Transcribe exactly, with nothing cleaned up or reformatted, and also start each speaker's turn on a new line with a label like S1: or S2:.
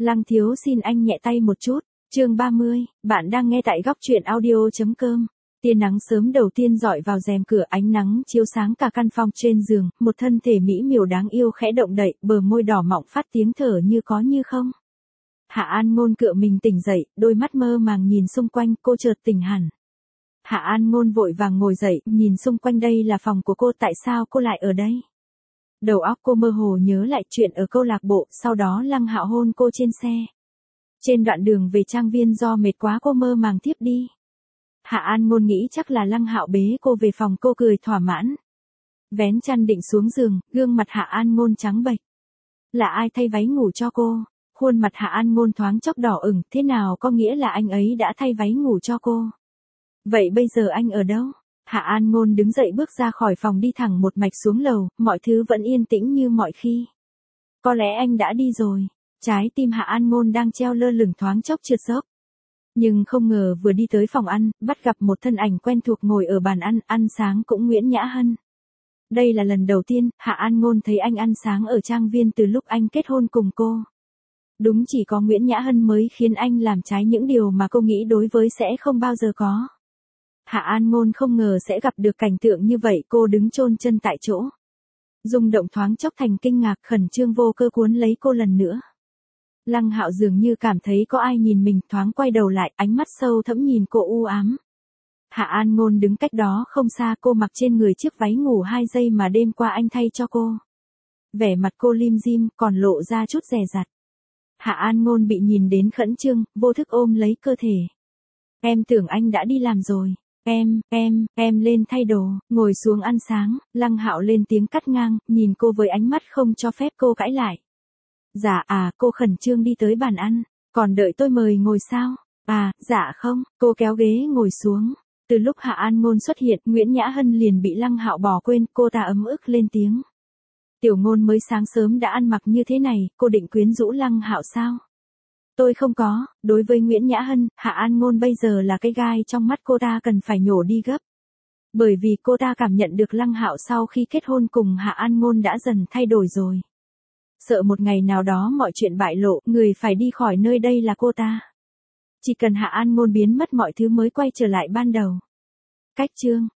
S1: Lăng thiếu xin anh nhẹ tay một chút. Chương ba mươi, bạn đang nghe tại góc truyện audio.com. Tia nắng sớm đầu tiên rọi vào rèm cửa, ánh nắng chiếu sáng cả căn phòng. Trên giường, một thân thể mỹ miều đáng yêu khẽ động đậy, bờ môi đỏ mọng phát tiếng thở như có như không. Hạ An Ngôn cựa mình tỉnh dậy, đôi mắt mơ màng nhìn xung quanh, cô chợt tỉnh hẳn. Hạ An Ngôn vội vàng ngồi dậy, nhìn xung quanh, đây là phòng của cô, tại sao cô lại ở đây? Đầu óc cô mơ hồ nhớ lại chuyện ở câu lạc bộ, sau đó Lăng Hạo hôn cô trên xe. Trên đoạn đường về trang viên do mệt quá cô mơ màng thiếp đi. Hạ An Ngôn nghĩ chắc là Lăng Hạo bế cô về phòng, cô cười thỏa mãn. Vén chăn định xuống giường, gương mặt Hạ An Ngôn trắng bệch. Là ai thay váy ngủ cho cô? Khuôn mặt Hạ An Ngôn thoáng chốc đỏ ửng, thế nào có nghĩa là anh ấy đã thay váy ngủ cho cô? Vậy bây giờ anh ở đâu? Hạ An Ngôn đứng dậy bước ra khỏi phòng, đi thẳng một mạch xuống lầu, mọi thứ vẫn yên tĩnh như mọi khi. Có lẽ anh đã đi rồi. Trái tim Hạ An Ngôn đang treo lơ lửng thoáng chốc trượt dốc. Nhưng không ngờ vừa đi tới phòng ăn, bắt gặp một thân ảnh quen thuộc ngồi ở bàn ăn, ăn sáng cũng Nguyễn Nhã Hân. Đây là lần đầu tiên Hạ An Ngôn thấy anh ăn sáng ở trang viên từ lúc anh kết hôn cùng cô. Đúng chỉ có Nguyễn Nhã Hân mới khiến anh làm trái những điều mà cô nghĩ đối với sẽ không bao giờ có. Hạ An Ngôn không ngờ sẽ gặp được cảnh tượng như vậy, cô đứng chôn chân tại chỗ. Rung động thoáng chốc thành kinh ngạc, khẩn trương vô cơ cuốn lấy cô lần nữa. Lăng Hạo dường như cảm thấy có ai nhìn mình, thoáng quay đầu lại, ánh mắt sâu thẫm nhìn cô u ám. Hạ An Ngôn đứng cách đó không xa, cô mặc trên người chiếc váy ngủ hai giây mà đêm qua anh thay cho cô. Vẻ mặt cô lim dim, còn lộ ra chút dè dặt. Hạ An Ngôn bị nhìn đến khẩn trương, vô thức ôm lấy cơ thể. Em tưởng anh đã đi làm rồi. Em, em, em lên thay đồ, ngồi xuống ăn sáng. Lăng Hạo lên tiếng cắt ngang, nhìn cô với ánh mắt không cho phép cô cãi lại. Dạ à, cô khẩn trương đi tới bàn ăn. Còn đợi tôi mời ngồi sao? À, dạ không, cô kéo ghế ngồi xuống. Từ lúc Hạ An Ngôn xuất hiện, Nguyễn Nhã Hân liền bị Lăng Hạo bỏ quên, cô ta ấm ức lên tiếng. Tiểu Ngôn mới sáng sớm đã ăn mặc như thế này, cô định quyến rũ Lăng Hạo sao? Tôi không có. Đối với Nguyễn Nhã Hân, Hạ An Ngôn bây giờ là cái gai trong mắt, cô ta cần phải nhổ đi gấp. Bởi vì cô ta cảm nhận được Lăng Hạo sau khi kết hôn cùng Hạ An Ngôn đã dần thay đổi rồi. Sợ một ngày nào đó mọi chuyện bại lộ, người phải đi khỏi nơi đây là cô ta. Chỉ cần Hạ An Ngôn biến mất mọi thứ mới quay trở lại ban đầu. Cách chương